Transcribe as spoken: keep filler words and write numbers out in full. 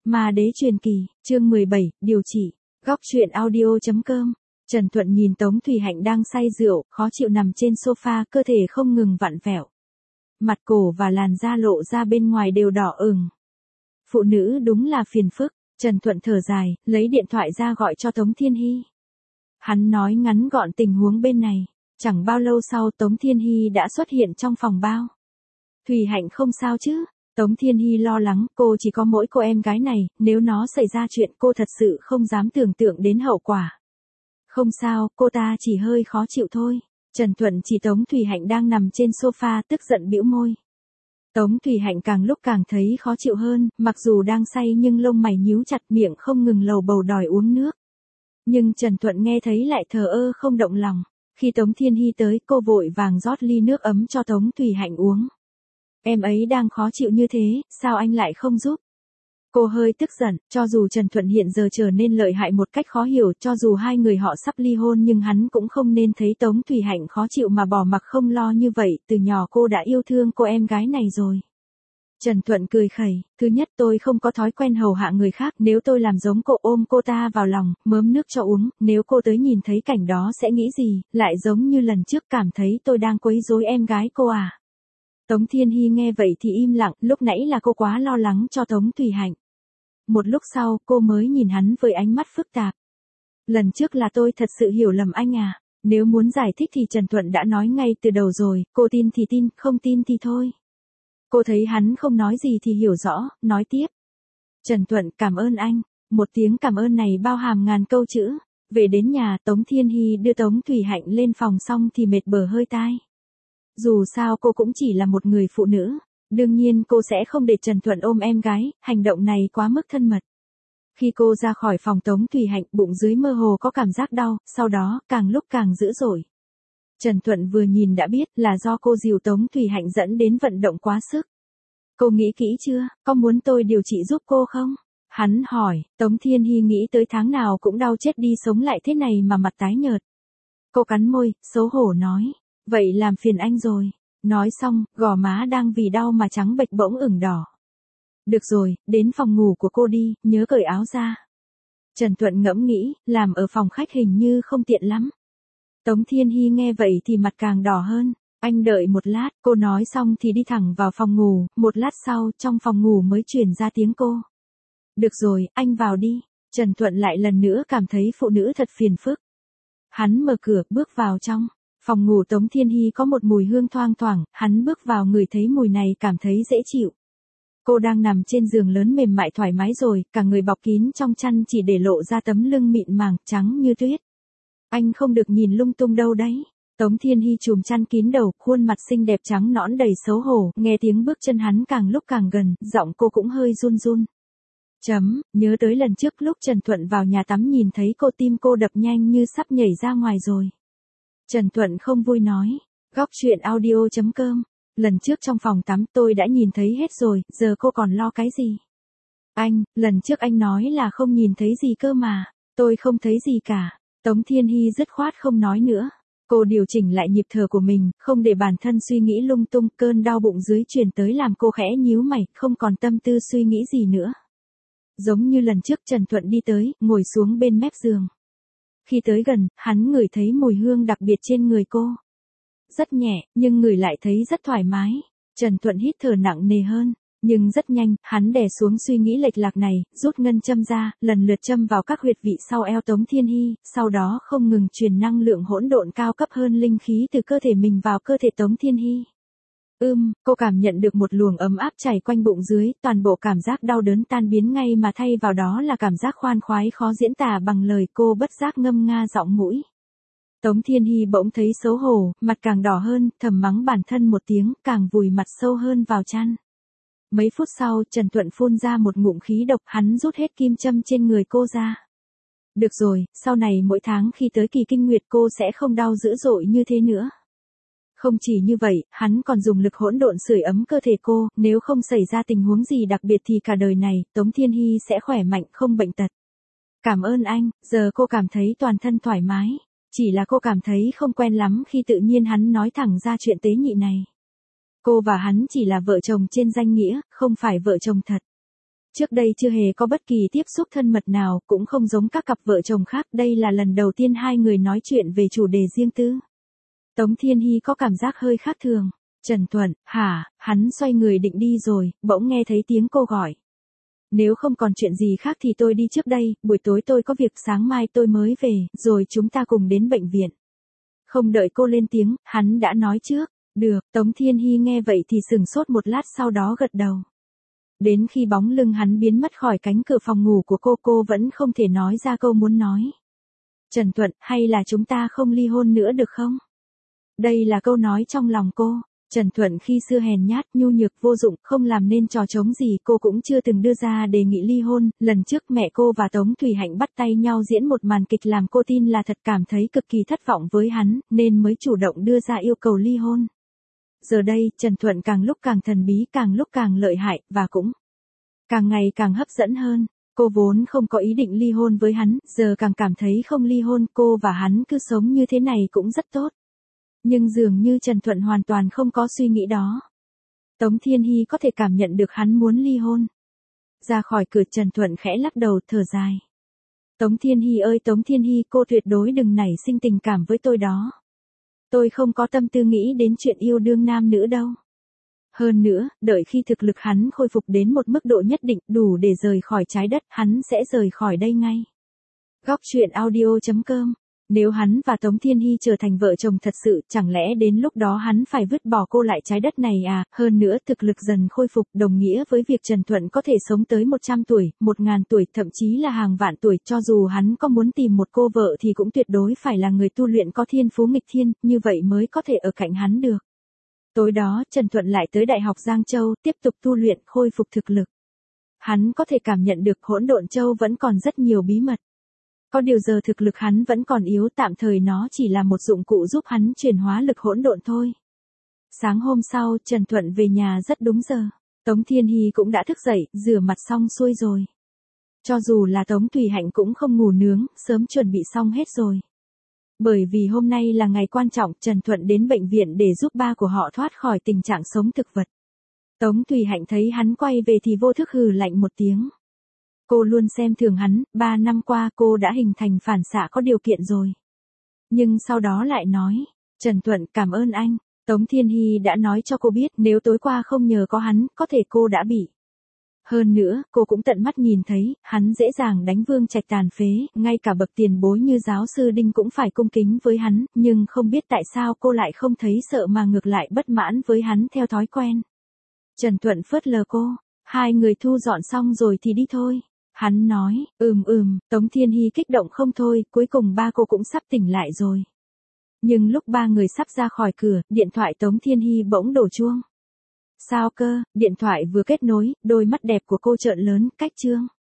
Ma đế truyền kỳ, chương mười bảy, điều trị. Góc truyện audio chấm com. Trần Thuận nhìn Tống Thủy Hạnh đang say rượu, khó chịu nằm trên sofa, cơ thể không ngừng vặn vẹo. Mặt cổ và làn da lộ ra bên ngoài đều đỏ ửng. Phụ nữ đúng là phiền phức. Trần Thuận thở dài, lấy điện thoại ra gọi cho Tống Thiên Hy. Hắn nói ngắn gọn tình huống bên này. Chẳng bao lâu sau Tống Thiên Hy đã xuất hiện trong phòng bao. Thủy Hạnh không sao chứ? Tống Thiên Hy lo lắng, cô chỉ có mỗi cô em gái này, nếu nó xảy ra chuyện cô thật sự không dám tưởng tượng đến hậu quả. Không sao, cô ta chỉ hơi khó chịu thôi. Trần Thuận chỉ Tống Thủy Hạnh đang nằm trên sofa tức giận bĩu môi. Tống Thủy Hạnh càng lúc càng thấy khó chịu hơn, mặc dù đang say nhưng lông mày nhíu chặt, miệng không ngừng lầu bầu đòi uống nước. Nhưng Trần Thuận nghe thấy lại thờ ơ không động lòng. Khi Tống Thiên Hy tới, cô vội vàng rót ly nước ấm cho Tống Thủy Hạnh uống. Em ấy đang khó chịu như thế, sao anh lại không giúp? Cô hơi tức giận, cho dù Trần Thuận hiện giờ trở nên lợi hại một cách khó hiểu, cho dù hai người họ sắp ly hôn nhưng hắn cũng không nên thấy Tống Thủy Hạnh khó chịu mà bỏ mặc không lo như vậy, từ nhỏ cô đã yêu thương cô em gái này rồi. Trần Thuận cười khẩy, thứ nhất tôi không có thói quen hầu hạ người khác, nếu tôi làm giống cô ôm cô ta vào lòng, mớm nước cho uống, nếu cô tới nhìn thấy cảnh đó sẽ nghĩ gì, lại giống như lần trước cảm thấy tôi đang quấy rối em gái cô à. Tống Thiên Hy nghe vậy thì im lặng, lúc nãy là cô quá lo lắng cho Tống Thủy Hạnh. Một lúc sau, cô mới nhìn hắn với ánh mắt phức tạp. Lần trước là tôi thật sự hiểu lầm anh à, nếu muốn giải thích thì Trần Thuận đã nói ngay từ đầu rồi, cô tin thì tin, không tin thì thôi. Cô thấy hắn không nói gì thì hiểu rõ, nói tiếp. Trần Thuận, cảm ơn anh. Một tiếng cảm ơn này bao hàm ngàn câu chữ. Về đến nhà, Tống Thiên Hy đưa Tống Thủy Hạnh lên phòng xong thì mệt bờ hơi tai. Dù sao cô cũng chỉ là một người phụ nữ, đương nhiên cô sẽ không để Trần Thuận ôm em gái, hành động này quá mức thân mật. Khi cô ra khỏi phòng Tống Thủy Hạnh, bụng dưới mơ hồ có cảm giác đau, sau đó, càng lúc càng dữ dội. Trần Thuận vừa nhìn đã biết là do cô dìu Tống Thủy Hạnh dẫn đến vận động quá sức. Cô nghĩ kỹ chưa, có muốn tôi điều trị giúp cô không? Hắn hỏi, Tống Thiên Hy nghĩ tới tháng nào cũng đau chết đi sống lại thế này mà mặt tái nhợt. Cô cắn môi, xấu hổ nói. Vậy làm phiền anh rồi. Nói xong, gò má đang vì đau mà trắng bệch bỗng ửng đỏ. Được rồi, đến phòng ngủ của cô đi, nhớ cởi áo ra. Trần Thuận ngẫm nghĩ, làm ở phòng khách hình như không tiện lắm. Tống Thiên Hy nghe vậy thì mặt càng đỏ hơn. Anh đợi một lát, cô nói xong thì đi thẳng vào phòng ngủ, một lát sau, trong phòng ngủ mới truyền ra tiếng cô. Được rồi, anh vào đi. Trần Thuận lại lần nữa cảm thấy phụ nữ thật phiền phức. Hắn mở cửa, bước vào trong. Phòng ngủ Tống Thiên Hy có một mùi hương thoang thoảng, hắn bước vào ngửi thấy mùi này cảm thấy dễ chịu. Cô đang nằm trên giường lớn mềm mại thoải mái rồi, cả người bọc kín trong chăn chỉ để lộ ra tấm lưng mịn màng, trắng như tuyết. Anh không được nhìn lung tung đâu đấy. Tống Thiên Hy chùm chăn kín đầu, khuôn mặt xinh đẹp trắng nõn đầy xấu hổ, nghe tiếng bước chân hắn càng lúc càng gần, giọng cô cũng hơi run run. Chấm, nhớ tới lần trước lúc Trần Thuận vào nhà tắm nhìn thấy cô, tim cô đập nhanh như sắp nhảy ra ngoài rồi. Trần Thuận không vui nói, góc truyện audio chấm com, lần trước trong phòng tắm tôi đã nhìn thấy hết rồi, giờ cô còn lo cái gì? Anh, lần trước anh nói là không nhìn thấy gì cơ mà, tôi không thấy gì cả. Tống Thiên Hy dứt khoát không nói nữa. Cô điều chỉnh lại nhịp thở của mình, không để bản thân suy nghĩ lung tung, cơn đau bụng dưới truyền tới làm cô khẽ nhíu mày, không còn tâm tư suy nghĩ gì nữa. Giống như lần trước Trần Thuận đi tới, ngồi xuống bên mép giường. Khi tới gần, hắn ngửi thấy mùi hương đặc biệt trên người cô. Rất nhẹ, nhưng ngửi lại thấy rất thoải mái. Trần Thuận hít thở nặng nề hơn. Nhưng rất nhanh, hắn đè xuống suy nghĩ lệch lạc này, rút ngân châm ra, lần lượt châm vào các huyệt vị sau eo Tống Thiên Hy, sau đó không ngừng truyền năng lượng hỗn độn cao cấp hơn linh khí từ cơ thể mình vào cơ thể Tống Thiên Hy. Ưm, cô cảm nhận được một luồng ấm áp chảy quanh bụng dưới, toàn bộ cảm giác đau đớn tan biến ngay mà thay vào đó là cảm giác khoan khoái khó diễn tả bằng lời, cô bất giác ngâm nga giọng mũi. Tống Thiên Hy bỗng thấy xấu hổ, mặt càng đỏ hơn, thầm mắng bản thân một tiếng, càng vùi mặt sâu hơn vào chăn. Mấy phút sau, Trần Thuận phun ra một ngụm khí độc, hắn rút hết kim châm trên người cô ra. Được rồi, sau này mỗi tháng khi tới kỳ kinh nguyệt cô sẽ không đau dữ dội như thế nữa. Không chỉ như vậy, hắn còn dùng lực hỗn độn sưởi ấm cơ thể cô, nếu không xảy ra tình huống gì đặc biệt thì cả đời này, Tống Thiên Hy sẽ khỏe mạnh không bệnh tật. Cảm ơn anh, giờ cô cảm thấy toàn thân thoải mái. Chỉ là cô cảm thấy không quen lắm khi tự nhiên hắn nói thẳng ra chuyện tế nhị này. Cô và hắn chỉ là vợ chồng trên danh nghĩa, không phải vợ chồng thật. Trước đây chưa hề có bất kỳ tiếp xúc thân mật nào, cũng không giống các cặp vợ chồng khác, đây là lần đầu tiên hai người nói chuyện về chủ đề riêng tư. Tống Thiên Hy có cảm giác hơi khác thường. Trần Thuận, hả, hắn xoay người định đi rồi, bỗng nghe thấy tiếng cô gọi. Nếu không còn chuyện gì khác thì tôi đi trước đây, buổi tối tôi có việc, sáng mai tôi mới về, rồi chúng ta cùng đến bệnh viện. Không đợi cô lên tiếng, hắn đã nói trước. Được, Tống Thiên Hy nghe vậy thì sừng sốt một lát, sau đó gật đầu. Đến khi bóng lưng hắn biến mất khỏi cánh cửa phòng ngủ của cô, cô vẫn không thể nói ra câu muốn nói. Trần Thuận, hay là chúng ta không ly hôn nữa được không? Đây là câu nói trong lòng cô. Trần Thuận khi xưa hèn nhát, nhu nhược, vô dụng, không làm nên trò trống gì, cô cũng chưa từng đưa ra đề nghị ly hôn. Lần trước mẹ cô và Tống Thủy Hạnh bắt tay nhau diễn một màn kịch làm cô tin là thật, cảm thấy cực kỳ thất vọng với hắn, nên mới chủ động đưa ra yêu cầu ly hôn. Giờ đây, Trần Thuận càng lúc càng thần bí, càng lúc càng lợi hại, và cũng càng ngày càng hấp dẫn hơn. Cô vốn không có ý định ly hôn với hắn, giờ càng cảm thấy không ly hôn, cô và hắn cứ sống như thế này cũng rất tốt. Nhưng dường như Trần Thuận hoàn toàn không có suy nghĩ đó. Tống Thiên Hy có thể cảm nhận được hắn muốn ly hôn. Ra khỏi cửa, Trần Thuận khẽ lắc đầu, thở dài. Tống Thiên Hy ơi Tống Thiên Hy, cô tuyệt đối đừng nảy sinh tình cảm với tôi đó. Tôi không có tâm tư nghĩ đến chuyện yêu đương nam nữ đâu. Hơn nữa, đợi khi thực lực hắn khôi phục đến một mức độ nhất định, đủ để rời khỏi trái đất, hắn sẽ rời khỏi đây ngay. Góc truyện audio chấm com. Nếu hắn và Tống Thiên Hy trở thành vợ chồng thật sự, chẳng lẽ đến lúc đó hắn phải vứt bỏ cô lại trái đất này à? Hơn nữa, thực lực dần khôi phục đồng nghĩa với việc Trần Thuận có thể sống tới một trăm tuổi, một nghìn tuổi, thậm chí là hàng vạn tuổi. Cho dù hắn có muốn tìm một cô vợ thì cũng tuyệt đối phải là người tu luyện có thiên phú nghịch thiên, như vậy mới có thể ở cạnh hắn được. Tối đó, Trần Thuận lại tới Đại học Giang Châu, tiếp tục tu luyện, khôi phục thực lực. Hắn có thể cảm nhận được Hỗn Độn Châu vẫn còn rất nhiều bí mật. Có điều giờ thực lực hắn vẫn còn yếu, tạm thời nó chỉ là một dụng cụ giúp hắn chuyển hóa lực hỗn độn thôi. Sáng hôm sau, Trần Thuận về nhà rất đúng giờ. Tống Thiên Hy cũng đã thức dậy, rửa mặt xong xuôi rồi. Cho dù là Tống Thủy Hạnh cũng không ngủ nướng, sớm chuẩn bị xong hết rồi. Bởi vì hôm nay là ngày quan trọng, Trần Thuận đến bệnh viện để giúp ba của họ thoát khỏi tình trạng sống thực vật. Tống Thủy Hạnh thấy hắn quay về thì vô thức hừ lạnh một tiếng. Cô luôn xem thường hắn, ba năm qua cô đã hình thành phản xạ có điều kiện rồi. Nhưng sau đó lại nói, Trần Thuận cảm ơn anh. Tống Thiên Hy đã nói cho cô biết nếu tối qua không nhờ có hắn, có thể cô đã bị. Hơn nữa, cô cũng tận mắt nhìn thấy, hắn dễ dàng đánh Vương Trạch tàn phế, ngay cả bậc tiền bối như giáo sư Đinh cũng phải cung kính với hắn, nhưng không biết tại sao cô lại không thấy sợ mà ngược lại bất mãn với hắn theo thói quen. Trần Thuận phớt lờ cô, hai người thu dọn xong rồi thì đi thôi. Hắn nói, ừm ừm, Tống Thiên Hy kích động không thôi, cuối cùng ba cô cũng sắp tỉnh lại rồi. Nhưng lúc ba người sắp ra khỏi cửa, điện thoại Tống Thiên Hy bỗng đổ chuông. Sao cơ, điện thoại vừa kết nối, đôi mắt đẹp của cô trợn lớn, cách chương.